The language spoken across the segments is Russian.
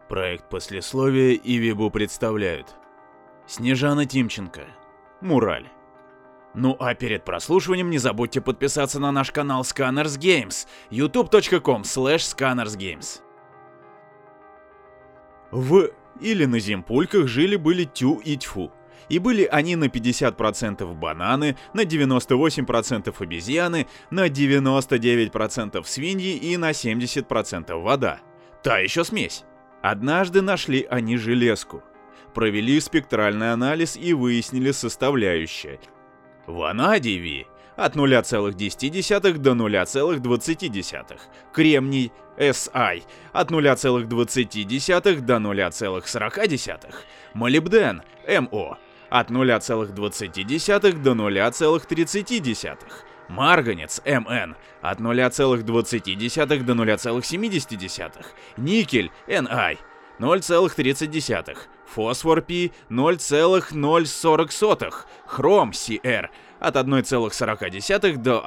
Проект послесловия и Вибу представляют. Снежана Тимченко. Мураль. Ну а перед прослушиванием не забудьте подписаться на наш канал Scanners Games, youtube.com/scannersgames. В или на Зимпульках жили-были Тю и Тьфу. И были они на 50% бананы, на 98% обезьяны, на 99% свиньи и на 70% вода. Та еще смесь. Однажды нашли они железку. Провели спектральный анализ и выяснили составляющие. Ванадий от 0,10 до 0,20, кремний Si от 0,20 до 0,40, молибден Mo от 0,20 до 0,30, марганец Mn от 0,20 до 0,70, никель Ni 0,30, фосфор P 0,040, хром Cr от 1,40 до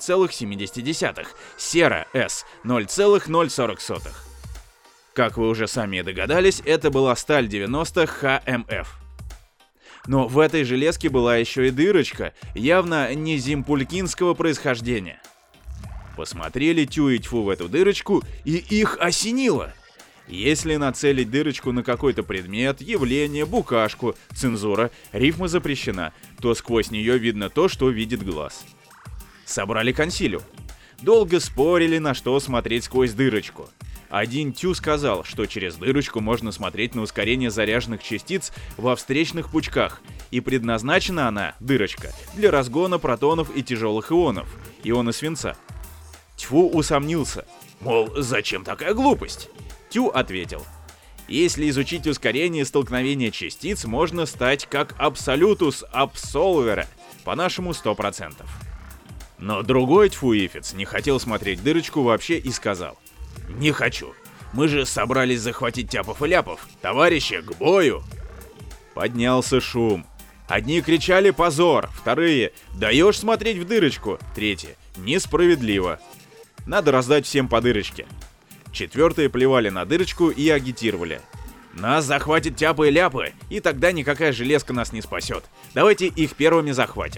1,70, сера S 0,040. Как вы уже сами догадались, это была сталь 90 HMF. Но в этой железке была еще и дырочка, явно не зимпулькинского происхождения. Посмотрели Тю и Тьфу в эту дырочку, и их осенило. Если нацелить дырочку на какой-то предмет, явление, букашку, цензура, рифма запрещена, то сквозь нее видно то, что видит глаз. Собрали консилиум. Долго спорили, на что смотреть сквозь дырочку. Один Тю сказал, что через дырочку можно смотреть на ускорение заряженных частиц во встречных пучках, и предназначена она, дырочка, для разгона протонов и тяжелых ионов, ионы свинца. Тьфу усомнился, мол, зачем такая глупость? Тю ответил: если изучить ускорение столкновения частиц, можно стать как абсолютус абсолвера, по-нашему 100%. Но другой тьфуифец не хотел смотреть дырочку вообще и сказал: не хочу, мы же собрались захватить тяпов и ляпов, товарищи, к бою. Поднялся шум. Одни кричали позор, вторые даешь смотреть в дырочку, третьи несправедливо, надо раздать всем по дырочке. Четвертые плевали на дырочку и агитировали: нас захватят тяпы и ляпы, и тогда никакая железка нас не спасет. Давайте их первыми захватим.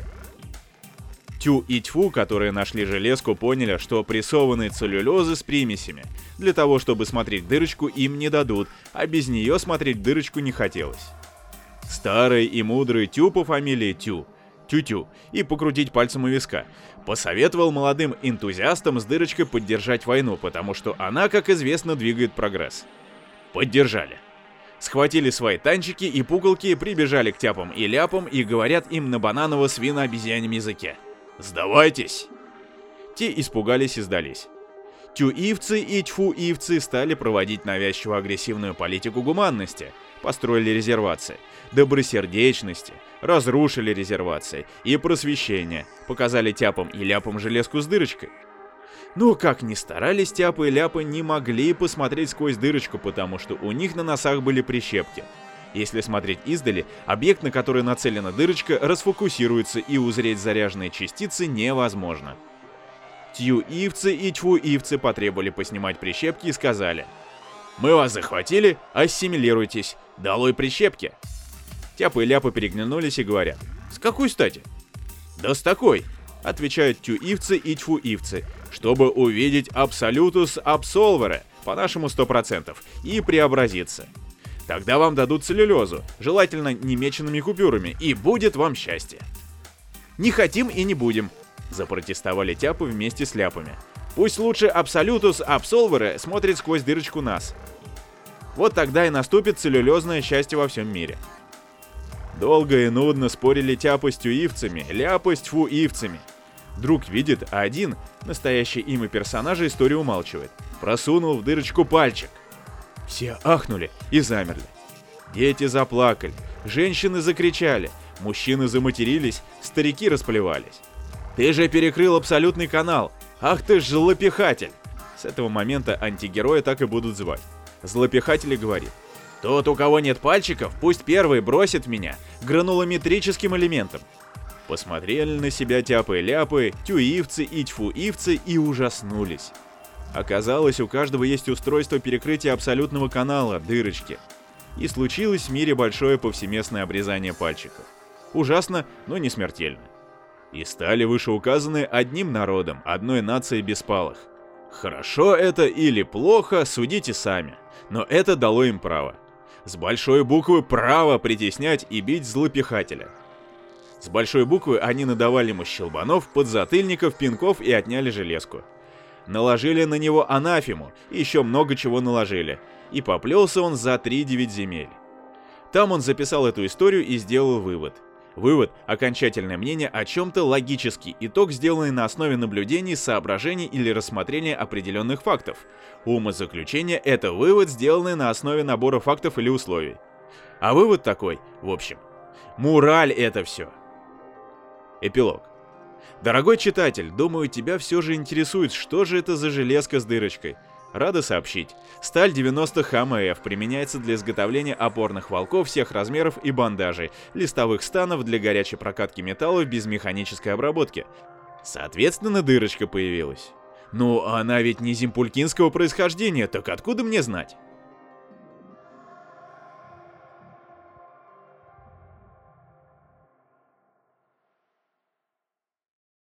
Тю и Тьфу, которые нашли железку, поняли, что прессованные целлюлозы с примесями. Для того, чтобы смотреть дырочку, им не дадут, а без нее смотреть дырочку не хотелось. Старый и мудрый Тю по фамилии Тю, Тю-Тю, и покрутить пальцем у виска, посоветовал молодым энтузиастам с дырочкой поддержать войну, потому что она, как известно, двигает прогресс. Поддержали. Схватили свои танчики и пуколки, прибежали к тяпам и ляпам и говорят им на бананово-свино-обезьяньем языке: сдавайтесь! Те испугались и сдались. Тюивцы и тьфуивцы стали проводить навязчиво-агрессивную политику гуманности, построили резервации, добросердечности, разрушили резервации и просвещения, показали тяпам и ляпам железку с дырочкой. Но как ни старались, тяпы и ляпы не могли посмотреть сквозь дырочку, потому что у них на носах были прищепки. Если смотреть издали, объект, на который нацелена дырочка, расфокусируется, и узреть заряженные частицы невозможно. Тьюивцы и тьфуивцы потребовали поснимать прищепки и сказали: мы вас захватили, ассимилируйтесь, долой прищепки. Тяпы и ляпы переглянулись и говорят: с какой стати? Да с такой, отвечают тьюивцы и тьфуивцы, чтобы увидеть абсолютус абсолвера, по-нашему 100%, и преобразиться. Тогда вам дадут целлюлезу, желательно немеченными купюрами, и будет вам счастье. Не хотим и не будем, запротестовали тяпы вместе с ляпами. Пусть лучше абсолютус абсолвера смотрит сквозь дырочку нас. Вот тогда и наступит целлюлезное счастье во всем мире. Долго и нудно спорили тяпы с тюивцами, ляпы с тьфуивцами. Друг видит, а один, настоящее имя персонажа, историю умалчивает, просунул в дырочку пальчик. Все ахнули и замерли. Дети заплакали, женщины закричали, мужчины заматерились, старики расплевались. Ты же перекрыл абсолютный канал! Ах ты ж злопихатель! С этого момента антигероя так и будут звать. Злопихатель говорит: тот, у кого нет пальчиков, пусть первый бросит в меня гранулометрическим элементом. Посмотрели на себя тяпы и ляпы, тюивцы и тьфуивцы и ужаснулись. Оказалось, у каждого есть устройство перекрытия абсолютного канала, дырочки. И случилось в мире большое повсеместное обрезание пальчиков. Ужасно, но не смертельно. И стали вышеуказанные одним народом, одной нацией беспалых. Хорошо это или плохо, судите сами. Но это дало им право. С большой буквы право притеснять и бить злопыхателя. С большой буквы они надавали ему щелбанов, подзатыльников, пинков и отняли железку. Наложили на него анафему, и еще много чего наложили. И поплелся он за 3-9 земель. Там он записал эту историю и сделал вывод. Вывод – окончательное мнение о чем-то, логический итог, сделанный на основе наблюдений, соображений или рассмотрения определенных фактов. Умозаключение – это вывод, сделанный на основе набора фактов или условий. А вывод такой, в общем. Мораль это все. Эпилог. Дорогой читатель, думаю, тебя все же интересует, что же это за железка с дырочкой. Рада сообщить. Сталь 90 ХМФ применяется для изготовления опорных волков всех размеров и бандажей, листовых станов для горячей прокатки металла без механической обработки. Соответственно, дырочка появилась. Ну, она ведь не зимпулькинского происхождения, так откуда мне знать?